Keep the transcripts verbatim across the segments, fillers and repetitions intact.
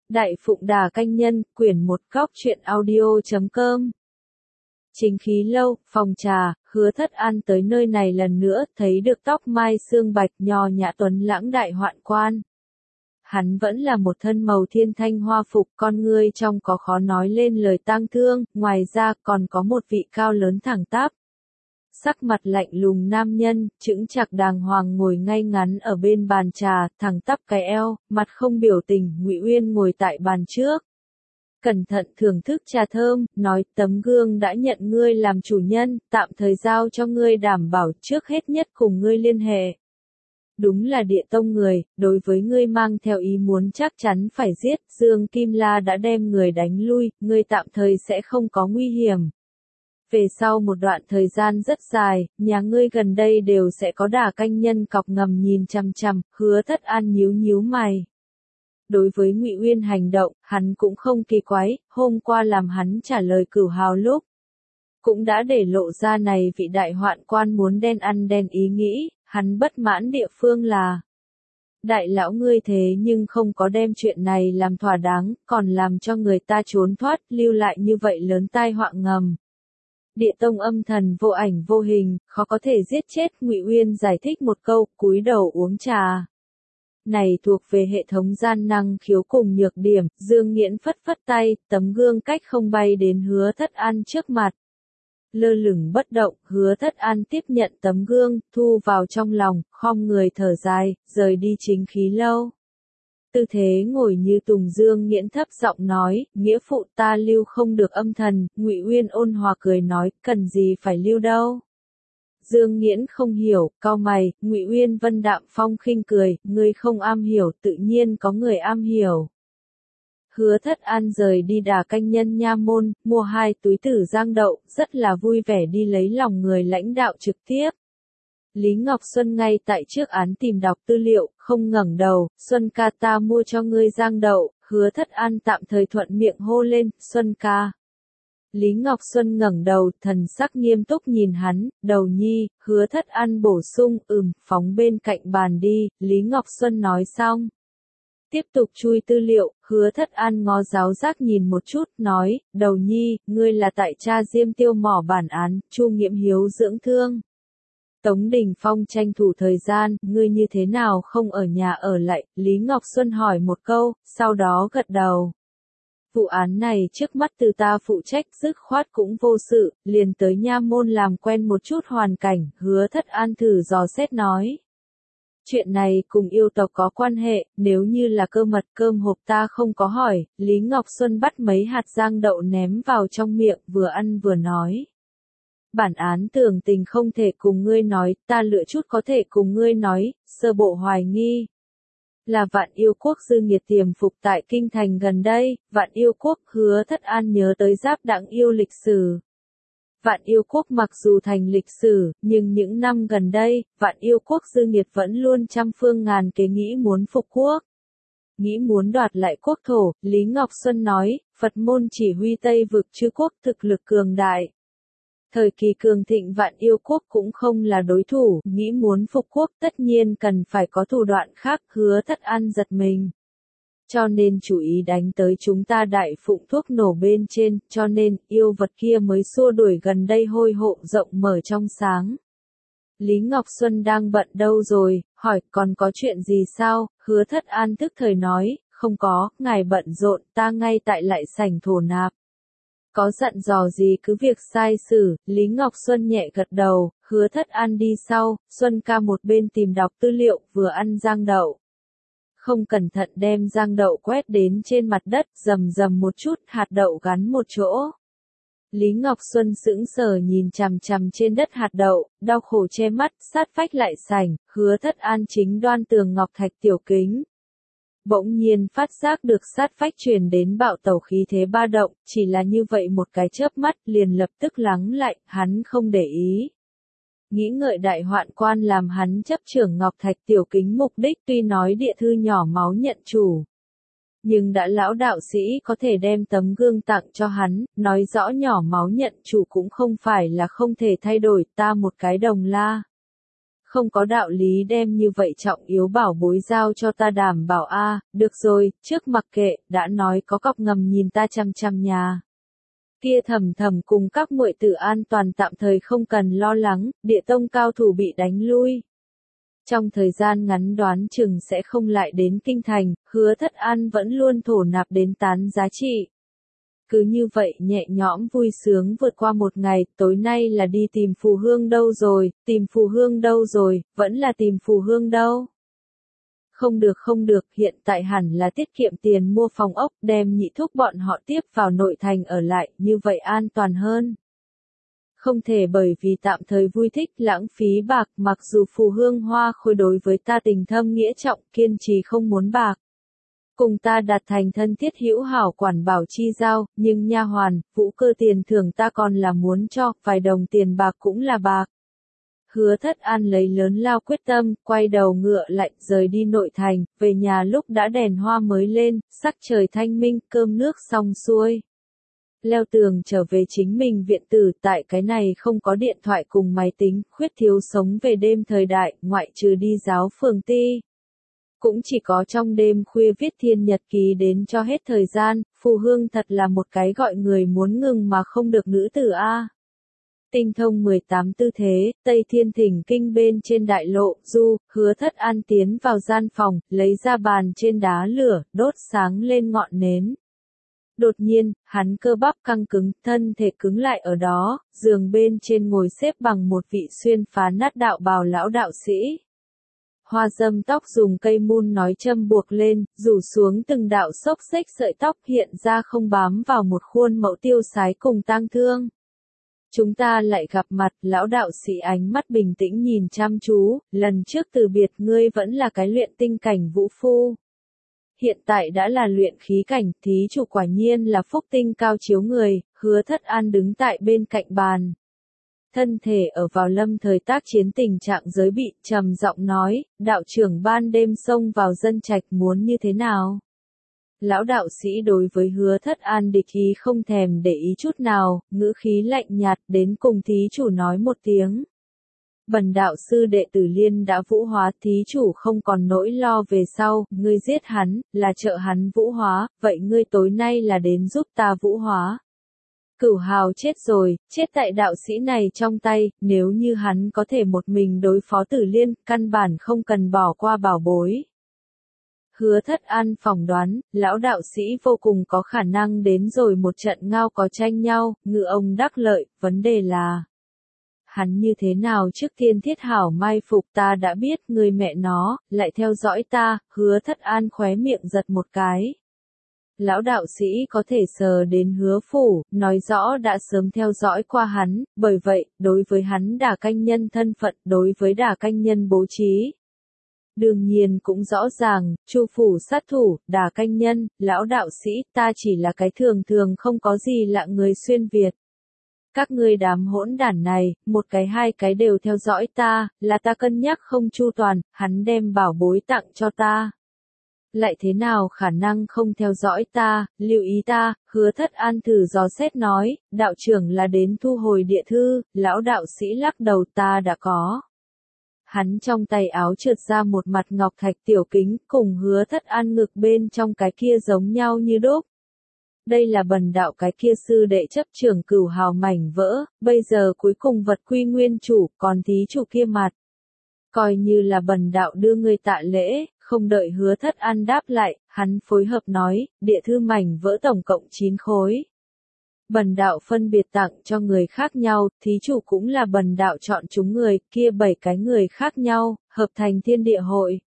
Đại Phụng Đà Canh Nhân, quyển một góc truyện audio chấm com. Chính khí lâu, phòng trà, Hứa Thất An tới nơi này lần nữa, thấy được tóc mai xương bạch nho nhã tuấn lãng đại hoạn quan. Hắn vẫn là một thân màu thiên thanh hoa phục, con ngươi trong có khó nói lên lời tang thương, ngoài ra còn có một vị cao lớn thẳng tắp. Sắc mặt lạnh lùng nam nhân, chững chạc đàng hoàng ngồi ngay ngắn ở bên bàn trà, thẳng tắp cái eo, mặt không biểu tình, Ngụy Uyên ngồi tại bàn trước. Cẩn thận thưởng thức trà thơm, nói tấm gương đã nhận ngươi làm chủ nhân, tạm thời giao cho ngươi đảm bảo trước hết nhất cùng ngươi liên hệ. Đúng là địa tông người, đối với ngươi mang theo ý muốn chắc chắn phải giết, Dương Kim La đã đem người đánh lui, ngươi tạm thời sẽ không có nguy hiểm. Về sau một đoạn thời gian rất dài, nhà ngươi gần đây đều sẽ có Đà Canh Nhân cọc ngầm nhìn chằm chằm, Hứa Thất An nhíu nhíu mày. Đối với Ngụy Uyên hành động, hắn cũng không kỳ quái, hôm qua làm hắn trả lời Cửu Hào lúc. Cũng đã để lộ ra này vị đại hoạn quan muốn đen ăn đen ý nghĩ, hắn bất mãn địa phương là. Đại lão ngươi thế nhưng không có đem chuyện này làm thỏa đáng, còn làm cho người ta trốn thoát, lưu lại như vậy lớn tai họa ngầm. Địa tông âm thần vô ảnh vô hình, khó có thể giết chết, Ngụy Uyên giải thích một câu, cúi đầu uống trà. Này thuộc về hệ thống gian năng khiếu cùng nhược điểm, Dương Nghiễn phất phất tay, tấm gương cách không bay đến Hứa Thất An trước mặt. Lơ lửng bất động, Hứa Thất An tiếp nhận tấm gương, thu vào trong lòng, khom người thở dài, rời đi chính khí lâu. Tư thế ngồi như tùng, Dương Nghiễn thấp giọng nói, nghĩa phụ ta lưu không được âm thần, Ngụy Uyên ôn hòa cười nói, cần gì phải lưu đâu. Dương Nghiễn không hiểu, cau mày, Ngụy Uyên vân đạm phong khinh cười, ngươi không am hiểu, tự nhiên có người am hiểu. Hứa Thất An rời đi Đà Canh Nhân nha môn, mua hai túi tử giang đậu, rất là vui vẻ đi lấy lòng người lãnh đạo trực tiếp. Lý Ngọc Xuân ngay tại trước án tìm đọc tư liệu, không ngẩng đầu, Xuân ca ta mua cho ngươi giang đậu, Hứa Thất An tạm thời thuận miệng hô lên, Xuân ca. Lý Ngọc Xuân ngẩng đầu, thần sắc nghiêm túc nhìn hắn, đầu nhi, Hứa Thất An bổ sung, ừm, phóng bên cạnh bàn đi, Lý Ngọc Xuân nói xong. Tiếp tục chui tư liệu, Hứa Thất An ngó giáo giác nhìn một chút, nói, đầu nhi, ngươi là tại cha Diêm Tiêu mỏ bản án, Chu Nghiễm Hiếu dưỡng thương. Tống Đình Phong tranh thủ thời gian, ngươi như thế nào không ở nhà ở lại, Lý Ngọc Xuân hỏi một câu, sau đó gật đầu. Vụ án này trước mắt từ ta phụ trách, dứt khoát cũng vô sự, liền tới nha môn làm quen một chút hoàn cảnh, Hứa Thất An thử dò xét nói. Chuyện này cùng yêu tộc có quan hệ, nếu như là cơ mật cơm hộp ta không có hỏi, Lý Ngọc Xuân bắt mấy hạt giang đậu ném vào trong miệng, vừa ăn vừa nói. Bản án tường tình không thể cùng ngươi nói, ta lựa chút có thể cùng ngươi nói, sơ bộ hoài nghi. Là Vạn Yêu Quốc dư nghiệt tiềm phục tại kinh thành gần đây, Vạn Yêu Quốc, Hứa Thất An nhớ tới Giáp Đặng Yêu lịch sử. Vạn Yêu Quốc mặc dù thành lịch sử, nhưng những năm gần đây, Vạn Yêu Quốc dư nghiệt vẫn luôn trăm phương ngàn kế nghĩ muốn phục quốc. Nghĩ muốn đoạt lại quốc thổ, Lý Ngọc Xuân nói, Phật môn chỉ huy Tây vực chư quốc thực lực cường đại. Thời kỳ cường thịnh Vạn Yêu Quốc cũng không là đối thủ, nghĩ muốn phục quốc tất nhiên cần phải có thủ đoạn khác, Hứa Thất An giật mình. Cho nên chủ ý đánh tới chúng ta Đại Phụng thuốc nổ bên trên, cho nên yêu vật kia mới xua đuổi gần đây hôi hộ rộng mở trong sáng. Lý Ngọc Xuân đang bận đâu rồi, hỏi còn có chuyện gì sao, Hứa Thất An tức thời nói, không có, ngài bận rộn, ta ngay tại lại sảnh thổ nạp. Có dặn dò gì cứ việc sai xử, Lý Ngọc Xuân nhẹ gật đầu, Hứa Thất An đi sau, Xuân ca một bên tìm đọc tư liệu, vừa ăn giang đậu. Không cẩn thận đem giang đậu quét đến trên mặt đất, rầm rầm một chút, hạt đậu gắn một chỗ. Lý Ngọc Xuân sững sờ nhìn chằm chằm trên đất hạt đậu, đau khổ che mắt, sát vách lại sảnh, Hứa Thất An chính đoan tường ngọc thạch tiểu kính. Bỗng nhiên phát giác được sát vách truyền đến bạo tẩu khí thế ba động, chỉ là như vậy một cái chớp mắt, liền lập tức lắng lại, hắn không để ý. Nghĩ ngợi đại hoạn quan làm hắn chấp trưởng ngọc thạch tiểu kính mục đích tuy nói địa thư nhỏ máu nhận chủ. Nhưng đã lão đạo sĩ có thể đem tấm gương tặng cho hắn, nói rõ nhỏ máu nhận chủ cũng không phải là không thể thay đổi, ta một cái đồng la. Không có đạo lý đem như vậy trọng yếu bảo bối giao cho ta đảm bảo a, được rồi, trước mặc kệ, đã nói có cọc ngầm nhìn ta chăm chăm nhà. Kia Thầm Thầm cùng các muội tử an toàn tạm thời không cần lo lắng, địa tông cao thủ bị đánh lui. Trong thời gian ngắn đoán chừng sẽ không lại đến kinh thành, Hứa Thất An vẫn luôn thổ nạp đến tán giá trị. Cứ như vậy nhẹ nhõm vui sướng vượt qua một ngày, tối nay là đi tìm phù hương đâu rồi, tìm phù hương đâu rồi, vẫn là tìm phù hương đâu. Không được không được, hiện tại hẳn là tiết kiệm tiền mua phòng ốc, đem nhị thúc bọn họ tiếp vào nội thành ở lại, như vậy an toàn hơn. Không thể bởi vì tạm thời vui thích lãng phí bạc, mặc dù phù hương hoa khôi đối với ta tình thâm nghĩa trọng, kiên trì không muốn bạc. Cùng ta đạt thành thân thiết hữu hảo quản bảo chi giao, nhưng nha hoàn, vũ cơ tiền thưởng ta còn là muốn cho, vài đồng tiền bạc cũng là bạc. Hứa Thất An lấy lớn lao quyết tâm, quay đầu ngựa lại, rời đi nội thành, về nhà lúc đã đèn hoa mới lên, sắc trời thanh minh, cơm nước xong xuôi. Leo tường trở về chính mình viện tử, tại cái này không có điện thoại cùng máy tính, khuyết thiếu sống về đêm thời đại, ngoại trừ đi giáo phường ti. Cũng chỉ có trong đêm khuya viết thiên nhật ký đến cho hết thời gian, phù hương thật là một cái gọi người muốn ngừng mà không được nữ tử a. Tinh thông mười tám tư thế, Tây Thiên Thỉnh Kinh bên trên đại lộ, du, Hứa Thất An tiến vào gian phòng, lấy ra bàn trên đá lửa, đốt sáng lên ngọn nến. Đột nhiên, hắn cơ bắp căng cứng, thân thể cứng lại ở đó, giường bên trên ngồi xếp bằng một vị xuyên phá nát đạo bào lão đạo sĩ. Hoa dâm tóc dùng cây mun nói châm buộc lên, rủ xuống từng đạo xốc xếch sợi tóc hiện ra không bám vào một khuôn mẫu tiêu sái cùng tang thương. Chúng ta lại gặp mặt, lão đạo sĩ ánh mắt bình tĩnh nhìn chăm chú, lần trước từ biệt ngươi vẫn là cái luyện tinh cảnh vũ phu. Hiện tại đã là luyện khí cảnh, thí chủ quả nhiên là phúc tinh cao chiếu người, Hứa Thất An đứng tại bên cạnh bàn. Thân thể ở vào lâm thời tác chiến tình trạng giới bị, trầm giọng nói, đạo trưởng ban đêm xông vào dân trạch muốn như thế nào? Lão đạo sĩ đối với Hứa Thất An địch ý không thèm để ý chút nào, ngữ khí lạnh nhạt đến cùng thí chủ nói một tiếng. Bần đạo sư đệ tử Liên đã vũ hóa, thí chủ không còn nỗi lo về sau, ngươi giết hắn, là trợ hắn vũ hóa, vậy ngươi tối nay là đến giúp ta vũ hóa. Cửu Hào chết rồi, chết tại đạo sĩ này trong tay, nếu như hắn có thể một mình đối phó Tử Liên, căn bản không cần bỏ qua bảo bối. Hứa Thất An phỏng đoán, lão đạo sĩ vô cùng có khả năng đến rồi một trận ngao có tranh nhau, ngự ông đắc lợi, vấn đề là hắn như thế nào trước tiên thiết hảo mai phục ta đã biết, người mẹ nó, lại theo dõi ta, Hứa Thất An khóe miệng giật một cái. Lão đạo sĩ có thể sờ đến Hứa phủ, nói rõ đã sớm theo dõi qua hắn, bởi vậy, đối với hắn đả canh nhân thân phận, đối với đả canh nhân bố trí. Đương nhiên cũng rõ ràng, Chu phủ sát thủ, đả canh nhân, lão đạo sĩ, ta chỉ là cái thường thường không có gì lạ người xuyên Việt. Các ngươi đám hỗn đản này, một cái hai cái đều theo dõi ta, là ta cân nhắc không chu toàn, hắn đem bảo bối tặng cho ta. Lại thế nào khả năng không theo dõi ta, lưu ý ta, Hứa Thất An thử dò xét nói, đạo trưởng là đến thu hồi địa thư, lão đạo sĩ lắc đầu ta đã có. Hắn trong tay áo trượt ra một mặt ngọc thạch tiểu kính, cùng Hứa Thất An ngực bên trong cái kia giống nhau như đúc. Đây là bần đạo cái kia sư đệ chấp trưởng Cửu Hào mảnh vỡ, bây giờ cuối cùng vật quy nguyên chủ, còn thí chủ kia mặt. Coi như là bần đạo đưa người tạ lễ, không đợi Hứa Thất An đáp lại, hắn phối hợp nói, địa thư mảnh vỡ tổng cộng chín khối. Bần đạo phân biệt tặng cho người khác nhau, thí chủ cũng là bần đạo chọn chúng người, kia bảy cái người khác nhau, hợp thành thiên địa hội.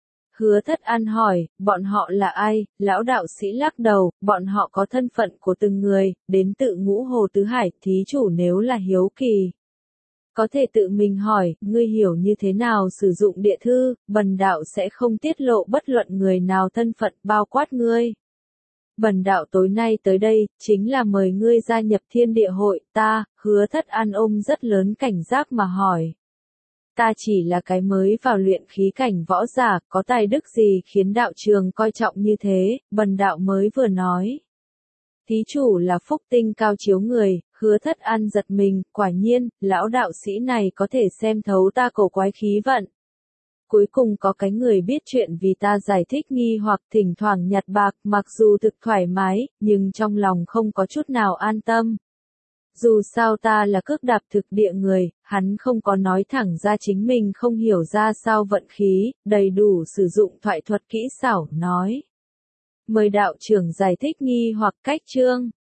Hứa Thất An hỏi, bọn họ là ai? Lão đạo sĩ lắc đầu, bọn họ có thân phận của từng người, đến tự Ngũ Hồ Tứ Hải, thí chủ nếu là hiếu kỳ. Có thể tự mình hỏi, ngươi hiểu như thế nào sử dụng địa thư, bần đạo sẽ không tiết lộ bất luận người nào thân phận bao quát ngươi. Bần đạo tối nay tới đây, chính là mời ngươi gia nhập thiên địa hội, ta, Hứa Thất An ôm rất lớn cảnh giác mà hỏi. Ta chỉ là cái mới vào luyện khí cảnh võ giả, có tài đức gì khiến đạo trường coi trọng như thế, bần đạo mới vừa nói. Thí chủ là phúc tinh cao chiếu người, Hứa Thất An giật mình, quả nhiên, lão đạo sĩ này có thể xem thấu ta cổ quái khí vận. Cuối cùng có cái người biết chuyện vì ta giải thích nghi hoặc thỉnh thoảng nhặt bạc, mặc dù thực thoải mái, nhưng trong lòng không có chút nào an tâm. Dù sao ta là cước đạp thực địa người, hắn không có nói thẳng ra chính mình không hiểu ra sao vận khí, đầy đủ sử dụng thoại thuật kỹ xảo, nói. Mời đạo trưởng giải thích nghi hoặc cách chương.